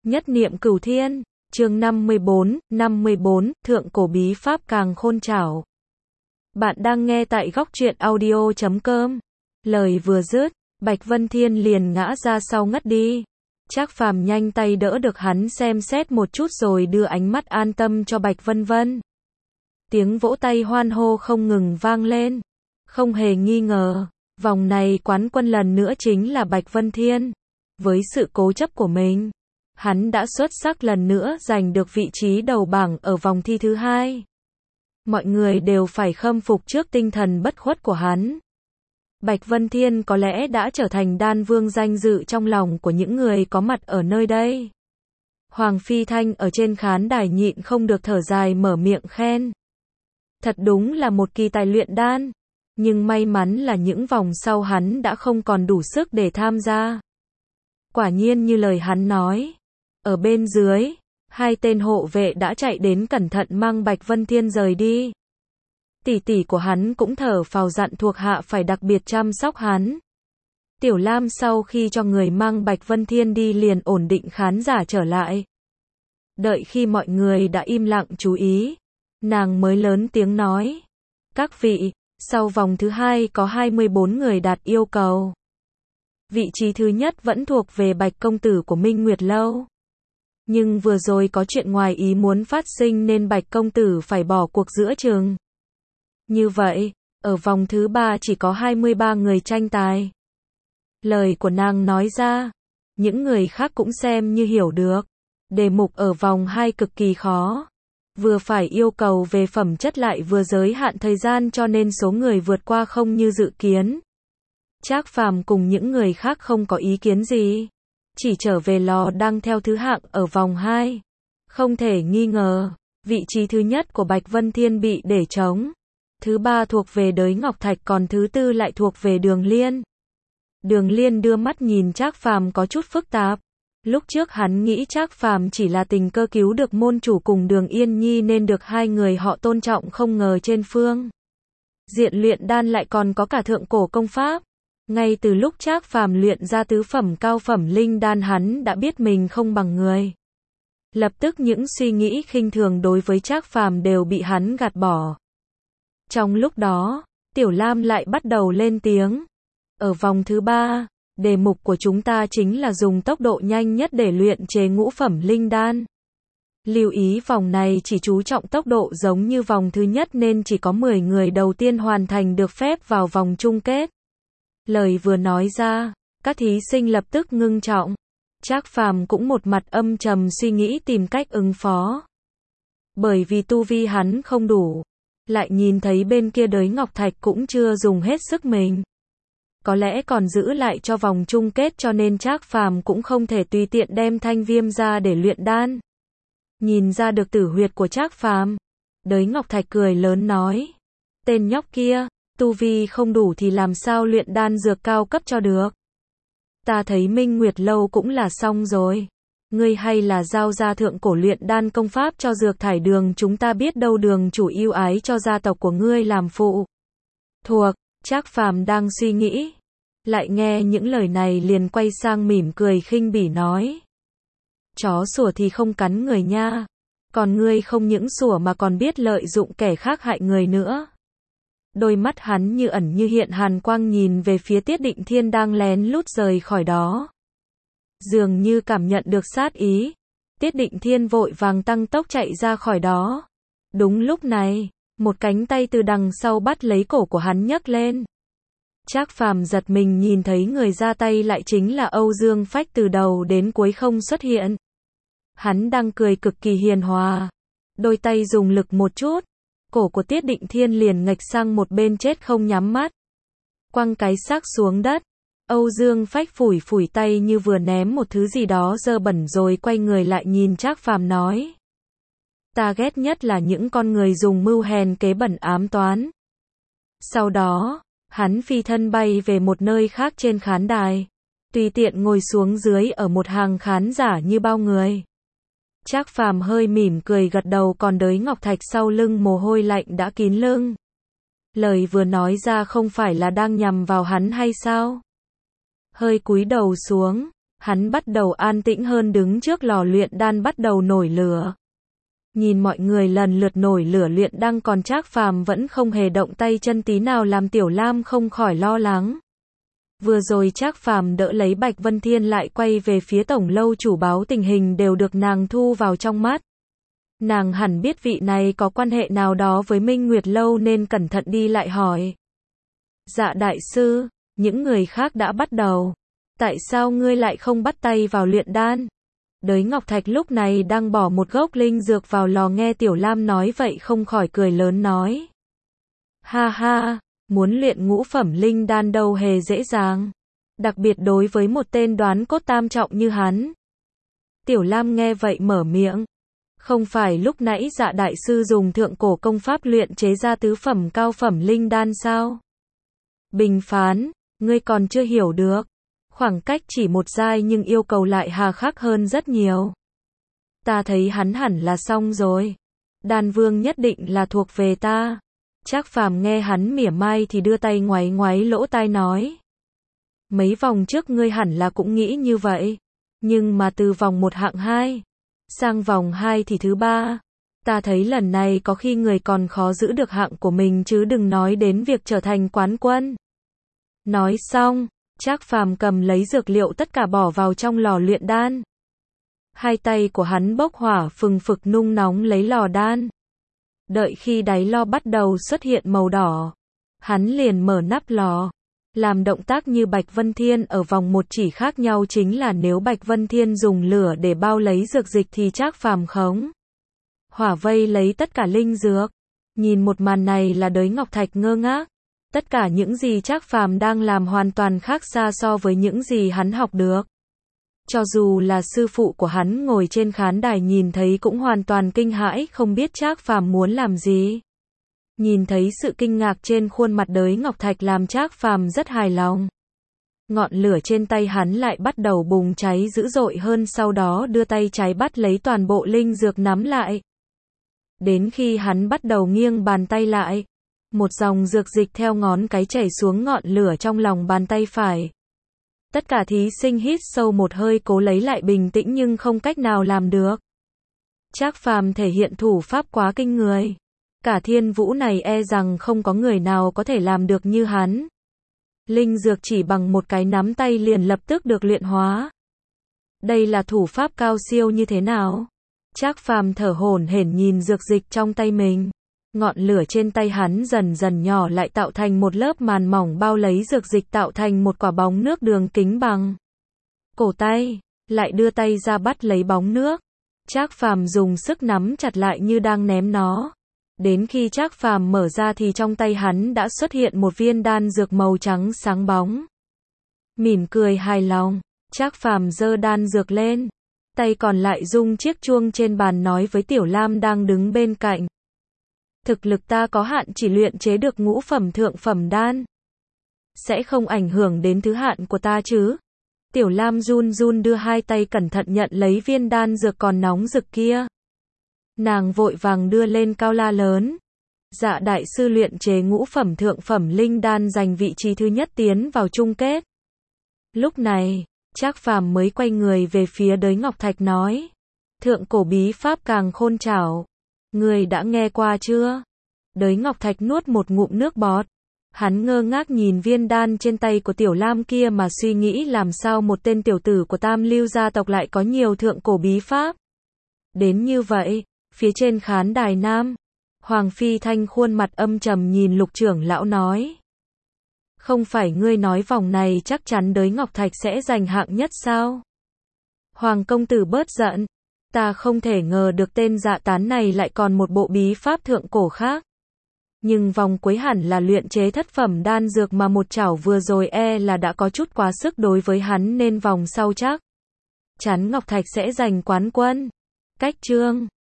Nhất niệm cửu thiên, chương 54, Thượng cổ bí pháp càn khôn trảo. Bạn đang nghe tại góc truyện audio.com. Lời vừa dứt, Bạch Vân Thiên liền ngã ra sau ngất đi. Trác Phàm nhanh tay đỡ được hắn xem xét một chút rồi đưa ánh mắt an tâm cho Bạch Vân Vân. Tiếng vỗ tay hoan hô không ngừng vang lên. Không hề nghi ngờ, vòng này quán quân lần nữa chính là Bạch Vân Thiên. Với sự cố chấp của mình, hắn đã xuất sắc lần nữa giành được vị trí đầu bảng ở vòng thi thứ hai. Mọi người đều phải khâm phục trước tinh thần bất khuất của hắn. Bạch Vân Thiên có lẽ đã trở thành đan vương danh dự trong lòng của những người có mặt ở nơi đây. Hoàng Phi Thanh ở trên khán đài nhịn không được thở dài mở miệng khen. Thật đúng là một kỳ tài luyện đan, nhưng may mắn là những vòng sau hắn đã không còn đủ sức để tham gia. Quả nhiên như lời hắn nói, ở bên dưới, hai tên hộ vệ đã chạy đến cẩn thận mang Bạch Vân Thiên rời đi. Tỷ tỷ của hắn cũng thở phào dặn thuộc hạ phải đặc biệt chăm sóc hắn. Tiểu Lam sau khi cho người mang Bạch Vân Thiên đi liền ổn định khán giả trở lại. Đợi khi mọi người đã im lặng chú ý, nàng mới lớn tiếng nói. Các vị, sau vòng thứ hai có 24 người đạt yêu cầu. Vị trí thứ nhất vẫn thuộc về Bạch công tử của Minh Nguyệt Lâu. Nhưng vừa rồi có chuyện ngoài ý muốn phát sinh nên Bạch công tử phải bỏ cuộc giữa chừng. Như vậy, ở vòng thứ ba chỉ có 23 người tranh tài. Lời của nàng nói ra, những người khác cũng xem như hiểu được. Đề mục ở vòng 2 cực kỳ khó. Vừa phải yêu cầu về phẩm chất lại vừa giới hạn thời gian cho nên số người vượt qua không như dự kiến. Trác Phàm cùng những người khác không có ý kiến gì. Chỉ trở về lò đang theo thứ hạng ở vòng 2. Không thể nghi ngờ, vị trí thứ nhất của Bạch Vân Thiên bị để trống. Thứ ba thuộc về Đới Ngọc Thạch còn thứ tư lại thuộc về Đường Liên. Đường Liên đưa mắt nhìn Trác Phàm có chút phức tạp. Lúc trước hắn nghĩ Trác Phàm chỉ là tình cờ cứu được môn chủ cùng Đường Yên Nhi nên được hai người họ tôn trọng, không ngờ trên phương diện luyện đan lại còn có cả thượng cổ công pháp. Ngay từ lúc Trác Phàm luyện ra tứ phẩm cao phẩm linh đan hắn đã biết mình không bằng người. Lập tức những suy nghĩ khinh thường đối với Trác Phàm đều bị hắn gạt bỏ. Trong lúc đó, Tiểu Lam lại bắt đầu lên tiếng. Ở vòng thứ ba, đề mục của chúng ta chính là dùng tốc độ nhanh nhất để luyện chế ngũ phẩm linh đan. Lưu ý vòng này chỉ chú trọng tốc độ giống như vòng thứ nhất nên chỉ có 10 người đầu tiên hoàn thành được phép vào vòng chung kết. Lời vừa nói ra, các thí sinh lập tức ngưng trọng. Trác Phàm cũng một mặt âm trầm suy nghĩ tìm cách ứng phó. Bởi vì tu vi hắn không đủ. Lại nhìn thấy bên kia Đới Ngọc Thạch cũng chưa dùng hết sức mình. Có lẽ còn giữ lại cho vòng chung kết cho nên Trác Phàm cũng không thể tùy tiện đem thanh viêm ra để luyện đan. Nhìn ra được tử huyệt của Trác Phàm, Đới Ngọc Thạch cười lớn nói. Tên nhóc kia, tu vi không đủ thì làm sao luyện đan dược cao cấp cho được. Ta thấy Minh Nguyệt Lâu cũng là xong rồi. Ngươi hay là giao ra thượng cổ luyện đan công pháp cho Dược Thải Đường, chúng ta biết đâu đường chủ yêu ái cho gia tộc của ngươi làm phụ thuộc. Trác Phàm đang suy nghĩ, lại nghe những lời này liền quay sang mỉm cười khinh bỉ nói. Chó sủa thì không cắn người nha. Còn ngươi không những sủa mà còn biết lợi dụng kẻ khác hại người nữa. Đôi mắt hắn như ẩn như hiện hàn quang nhìn về phía Tiết Định Thiên đang lén lút rời khỏi đó. Dường như cảm nhận được sát ý, Tiết Định Thiên vội vàng tăng tốc chạy ra khỏi đó. Đúng lúc này, một cánh tay từ đằng sau bắt lấy cổ của hắn nhấc lên. Trác Phàm giật mình nhìn thấy người ra tay lại chính là Âu Dương Phách, từ đầu đến cuối không xuất hiện. Hắn đang cười cực kỳ hiền hòa. Đôi tay dùng lực một chút, cổ của Tiết Định Thiên liền nghệch sang một bên chết không nhắm mắt. Quăng cái xác xuống đất. Âu Dương Phách phủi phủi tay như vừa ném một thứ gì đó dơ bẩn rồi quay người lại nhìn Trác Phàm nói. Ta ghét nhất là những con người dùng mưu hèn kế bẩn ám toán. Sau đó, hắn phi thân bay về một nơi khác trên khán đài. Tùy tiện ngồi xuống dưới ở một hàng khán giả như bao người. Trác Phàm hơi mỉm cười gật đầu, còn Đới Ngọc Thạch sau lưng mồ hôi lạnh đã kín lưng. Lời vừa nói ra không phải là đang nhằm vào hắn hay sao? Hơi cúi đầu xuống, Hắn bắt đầu an tĩnh hơn, đứng trước lò luyện đan bắt đầu nổi lửa. Nhìn mọi người lần lượt nổi lửa luyện đan, còn Trác Phàm vẫn không hề động tay chân tí nào, làm Tiểu Lam không khỏi lo lắng. Vừa rồi Trác Phàm đỡ lấy Bạch Vân Thiên lại quay về phía tổng lâu chủ báo tình hình đều được nàng thu vào trong mắt. Nàng hẳn biết vị này có quan hệ nào đó với Minh Nguyệt Lâu nên cẩn thận đi lại hỏi. Dạ đại sư, những người khác đã bắt đầu. Tại sao ngươi lại không bắt tay vào luyện đan? Đới Ngọc Thạch lúc này đang bỏ một gốc linh dược vào lò, nghe Tiểu Lam nói vậy không khỏi cười lớn nói. Ha ha, muốn luyện ngũ phẩm linh đan đâu hề dễ dàng. Đặc biệt đối với một tên đoán cốt tam trọng như hắn. Tiểu Lam nghe vậy mở miệng. Không phải lúc nãy Dạ đại sư dùng thượng cổ công pháp luyện chế ra tứ phẩm cao phẩm linh đan sao? Bình phán, ngươi còn chưa hiểu được. Khoảng cách chỉ một giai nhưng yêu cầu lại hà khắc hơn rất nhiều. Ta thấy hắn hẳn là xong rồi. Đan vương nhất định là thuộc về ta. Trác Phàm nghe hắn mỉa mai thì đưa tay ngoáy ngoáy lỗ tai nói. Mấy vòng trước ngươi hẳn là cũng nghĩ như vậy. Nhưng mà từ vòng 1 hạng 2 sang vòng 2 thì thứ 3. Ta thấy lần này có khi người còn khó giữ được hạng của mình chứ đừng nói đến việc trở thành quán quân. Nói xong, Trác Phàm cầm lấy dược liệu tất cả bỏ vào trong lò luyện đan. Hai tay của hắn bốc hỏa phừng phực nung nóng lấy lò đan. Đợi khi đáy lò bắt đầu xuất hiện màu đỏ, hắn liền mở nắp lò. Làm động tác như Bạch Vân Thiên ở vòng 1, chỉ khác nhau chính là nếu Bạch Vân Thiên dùng lửa để bao lấy dược dịch thì Trác Phàm khống hỏa vây lấy tất cả linh dược. Nhìn một màn này là Đới Ngọc Thạch ngơ ngác. Tất cả những gì Trác Phàm đang làm hoàn toàn khác xa so với những gì hắn học được. Cho dù là sư phụ của hắn ngồi trên khán đài nhìn thấy cũng hoàn toàn kinh hãi, không biết Trác Phàm muốn làm gì. Nhìn thấy sự kinh ngạc trên khuôn mặt Đới Ngọc Thạch làm Trác Phàm rất hài lòng. Ngọn lửa trên tay hắn lại bắt đầu bùng cháy dữ dội hơn, sau đó đưa tay trái bắt lấy toàn bộ linh dược nắm lại. Đến khi hắn bắt đầu nghiêng bàn tay lại, một dòng dược dịch theo ngón cái chảy xuống ngọn lửa trong lòng bàn tay phải. Tất cả thí sinh hít sâu một hơi cố lấy lại bình tĩnh nhưng không cách nào làm được. Trác Phàm thể hiện thủ pháp quá kinh người. Cả thiên vũ này e rằng không có người nào có thể làm được như hắn. Linh dược chỉ bằng một cái nắm tay liền lập tức được luyện hóa. Đây là thủ pháp cao siêu như thế nào? Trác Phàm thở hổn hển nhìn dược dịch trong tay mình. Ngọn lửa trên tay hắn dần dần nhỏ lại tạo thành một lớp màn mỏng bao lấy dược dịch, tạo thành một quả bóng nước đường kính bằng cổ tay, lại đưa tay ra bắt lấy bóng nước. Trác Phàm dùng sức nắm chặt lại như đang ném nó. Đến khi Trác Phàm mở ra thì trong tay hắn đã xuất hiện một viên đan dược màu trắng sáng bóng. Mỉm cười hài lòng, Trác Phàm giơ đan dược lên, tay còn lại rung chiếc chuông trên bàn nói với Tiểu Lam đang đứng bên cạnh. Thực lực ta có hạn, chỉ luyện chế được ngũ phẩm thượng phẩm đan. Sẽ không ảnh hưởng đến thứ hạn của ta chứ? Tiểu Lam run run đưa hai tay cẩn thận nhận lấy viên đan dược còn nóng rực kia. Nàng vội vàng đưa lên cao la lớn. Dạ đại sư luyện chế ngũ phẩm thượng phẩm linh đan giành vị trí thứ nhất tiến vào chung kết. Lúc này, Trác Phàm mới quay người về phía Đới Ngọc Thạch nói. Thượng cổ bí pháp Càn Khôn Trảo. Người đã nghe qua chưa? Đới Ngọc Thạch nuốt một ngụm nước bọt. Hắn ngơ ngác nhìn viên đan trên tay của Tiểu Lam kia mà suy nghĩ làm sao một tên tiểu tử của Tam Lưu gia tộc lại có nhiều thượng cổ bí pháp. Đến như vậy, phía trên khán đài nam, Hoàng Phi Thanh khuôn mặt âm trầm nhìn Lục trưởng lão nói. Không phải ngươi nói vòng này chắc chắn Đới Ngọc Thạch sẽ giành hạng nhất sao? Hoàng công tử bớt giận. Ta không thể ngờ được tên Dạ Tán này lại còn một bộ bí pháp thượng cổ khác. Nhưng vòng cuối hẳn là luyện chế thất phẩm đan dược mà một chảo vừa rồi e là đã có chút quá sức đối với hắn nên vòng sau chắc chắn Ngọc Thạch sẽ giành quán quân. Cách chương